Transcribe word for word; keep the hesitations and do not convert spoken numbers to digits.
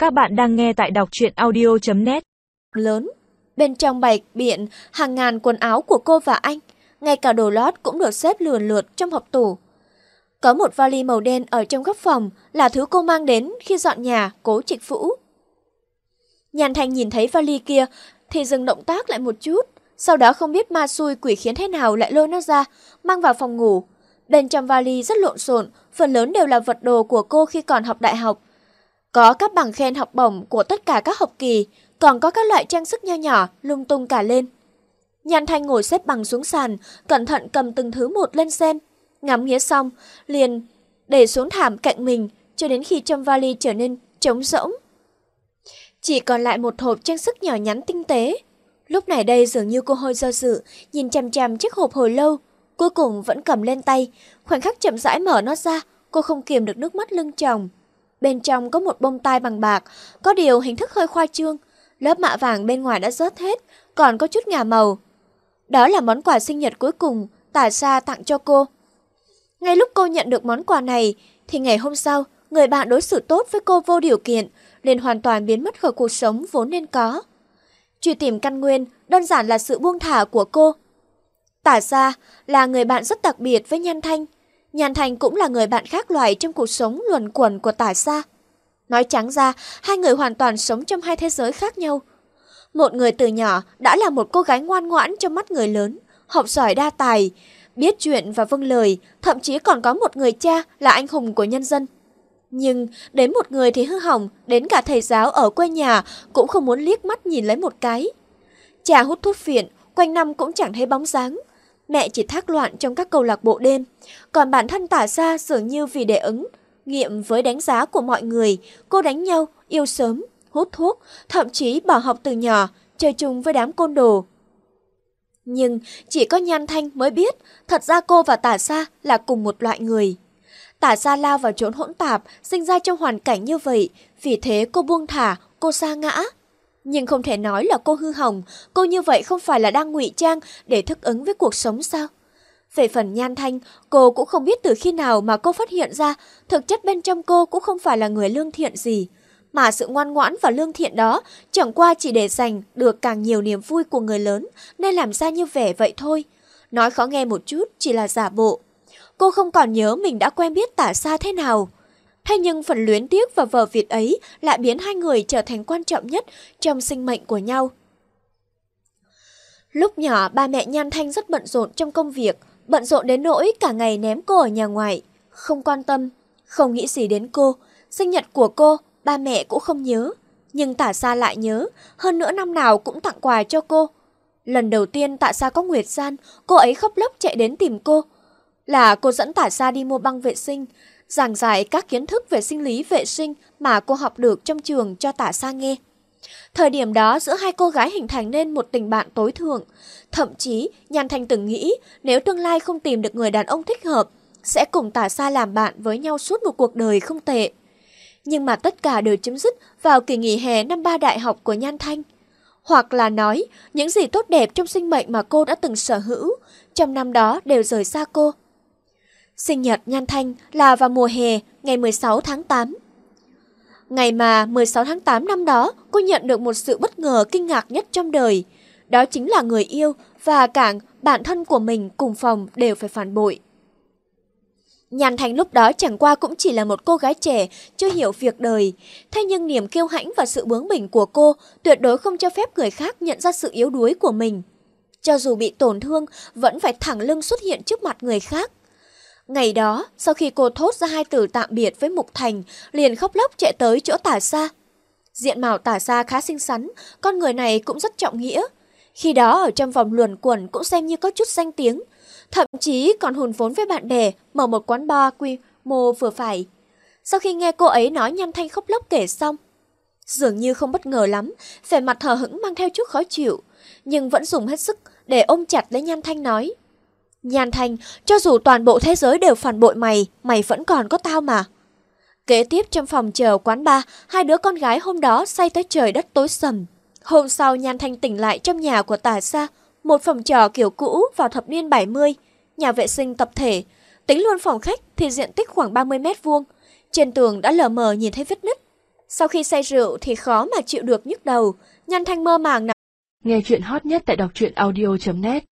Các bạn đang nghe tại đọc truyện audio chấm net. Lớn, bên trong bày biện hàng ngàn quần áo của cô và anh, ngay cả đồ lót cũng được xếp lườn lượt trong hộp tủ. Có một vali màu đen ở trong góc phòng là thứ cô mang đến khi dọn nhà Cố Trịch Phũ. Nhan Thanh nhìn thấy vali kia thì dừng động tác lại một chút, sau đó không biết ma xui quỷ khiến thế nào lại lôi nó ra, mang vào phòng ngủ. Bên trong vali rất lộn xộn, phần lớn đều là vật đồ của cô khi còn học đại học. Có các bằng khen học bổng của tất cả các học kỳ, còn có các loại trang sức nho nhỏ lung tung cả lên. Nhan Thanh ngồi xếp bằng xuống sàn, cẩn thận cầm từng thứ một lên xem. Ngắm nghía xong, liền để xuống thảm cạnh mình cho đến khi trong vali trở nên trống rỗng. Chỉ còn lại một hộp trang sức nhỏ nhắn tinh tế. Lúc này đây dường như cô hơi do dự, nhìn chằm chằm chiếc hộp hồi lâu, cuối cùng vẫn cầm lên tay. Khoảnh khắc chậm rãi mở nó ra, cô không kiềm được nước mắt lưng tròng. Bên trong có một bông tai bằng bạc, có điều hình thức hơi khoa trương, lớp mạ vàng bên ngoài đã rớt hết, còn có chút ngả màu. Đó là món quà sinh nhật cuối cùng Tả Sa tặng cho cô. Ngay lúc cô nhận được món quà này, thì ngày hôm sau, người bạn đối xử tốt với cô vô điều kiện, liền hoàn toàn biến mất khỏi cuộc sống vốn nên có. Truy tìm căn nguyên, đơn giản là sự buông thả của cô. Tả Sa là người bạn rất đặc biệt với Nhan Thanh. Nhan Thanh cũng là người bạn khác loại trong cuộc sống luẩn quẩn của Tả Sa. Nói trắng ra, hai người hoàn toàn sống trong hai thế giới khác nhau. Một người từ nhỏ đã là một cô gái ngoan ngoãn trong mắt người lớn, học giỏi đa tài, biết chuyện và vâng lời, thậm chí còn có một người cha là anh hùng của nhân dân. Nhưng đến một người thì hư hỏng, đến cả thầy giáo ở quê nhà cũng không muốn liếc mắt nhìn lấy một cái. Cha hút thuốc phiện, quanh năm cũng chẳng thấy bóng dáng. Mẹ chỉ thác loạn trong các câu lạc bộ đêm, còn bản thân Tả Sa dường như vì để ứng nghiệm với đánh giá của mọi người, cô đánh nhau, yêu sớm, hút thuốc, thậm chí bỏ học từ nhỏ, chơi chung với đám côn đồ. Nhưng chỉ có Nhan Thanh mới biết, thật ra cô và Tả Sa là cùng một loại người. Tả Sa lao vào chốn hỗn tạp, sinh ra trong hoàn cảnh như vậy, vì thế cô buông thả, cô sa ngã. Nhưng không thể nói là cô hư hỏng, cô như vậy không phải là đang ngụy trang để thích ứng với cuộc sống sao? Về phần Nhan Thanh, cô cũng không biết từ khi nào mà cô phát hiện ra, thực chất bên trong cô cũng không phải là người lương thiện gì, mà sự ngoan ngoãn và lương thiện đó chẳng qua chỉ để giành được càng nhiều niềm vui của người lớn nên làm ra như vẻ vậy thôi. Nói khó nghe một chút chỉ là giả bộ. Cô không còn nhớ mình đã quen biết Tả Sa thế nào. Thế nhưng phần luyến tiếc và vờ vịt ấy lại biến hai người trở thành quan trọng nhất trong sinh mệnh của nhau. Lúc nhỏ, ba mẹ Nhan Thanh rất bận rộn trong công việc, bận rộn đến nỗi cả ngày ném cô ở nhà ngoại, không quan tâm, không nghĩ gì đến cô. Sinh nhật của cô, ba mẹ cũng không nhớ, nhưng Tả Sa lại nhớ, hơn nữa năm nào cũng tặng quà cho cô. Lần đầu tiên Tả Sa có nguyệt gian, cô ấy khóc lóc chạy đến tìm cô. Là cô dẫn Tả Sa đi mua băng vệ sinh, giảng giải các kiến thức về sinh lý vệ sinh mà cô học được trong trường cho Tả Sa nghe. Thời điểm đó giữa hai cô gái hình thành nên một tình bạn tối thượng. Thậm chí Nhan Thanh từng nghĩ nếu tương lai không tìm được người đàn ông thích hợp, sẽ cùng Tả Sa làm bạn với nhau suốt một cuộc đời không tệ. Nhưng mà tất cả đều chấm dứt vào kỳ nghỉ hè năm ba đại học của Nhan Thanh. Hoặc là nói, những gì tốt đẹp trong sinh mệnh mà cô đã từng sở hữu, trong năm đó đều rời xa cô. Sinh nhật Nhan Thanh là vào mùa hè, ngày mười sáu tháng tám. Ngày mà mười sáu tháng tám năm đó, cô nhận được một sự bất ngờ kinh ngạc nhất trong đời. Đó chính là người yêu và cả bạn thân của mình cùng phòng đều phải phản bội. Nhan Thanh lúc đó chẳng qua cũng chỉ là một cô gái trẻ, chưa hiểu việc đời. Thế nhưng niềm kiêu hãnh và sự bướng bỉnh của cô tuyệt đối không cho phép người khác nhận ra sự yếu đuối của mình. Cho dù bị tổn thương, vẫn phải thẳng lưng xuất hiện trước mặt người khác. Ngày đó, sau khi cô thốt ra hai từ tạm biệt với Mục Thành, liền khóc lóc chạy tới chỗ Tả Sa. Diện mạo Tả Sa khá xinh xắn, con người này cũng rất trọng nghĩa. Khi đó ở trong vòng luẩn quẩn cũng xem như có chút danh tiếng, thậm chí còn hùn vốn với bạn bè mở một quán bar quy mô vừa phải. Sau khi nghe cô ấy nói Nhan Thanh khóc lóc kể xong, dường như không bất ngờ lắm, vẻ mặt hờ hững mang theo chút khó chịu, nhưng vẫn dùng hết sức để ôm chặt lấy Nhan Thanh nói: Nhan Thanh, cho dù toàn bộ thế giới đều phản bội mày, mày vẫn còn có tao mà. Kế tiếp trong phòng chờ quán bar, hai đứa con gái hôm đó say tới trời đất tối sầm. Hôm sau Nhan Thanh tỉnh lại trong nhà của Tả Sa, một phòng trọ kiểu cũ vào thập niên bảy mươi, nhà vệ sinh tập thể, tính luôn phòng khách thì diện tích khoảng ba mươi mét vuông. Trên tường đã lờ mờ nhìn thấy vết nứt. Sau khi say rượu thì khó mà chịu được nhức đầu, Nhan Thanh mơ màng nằm. Nghe chuyện hot nhất tại đọc truyện audio chấm net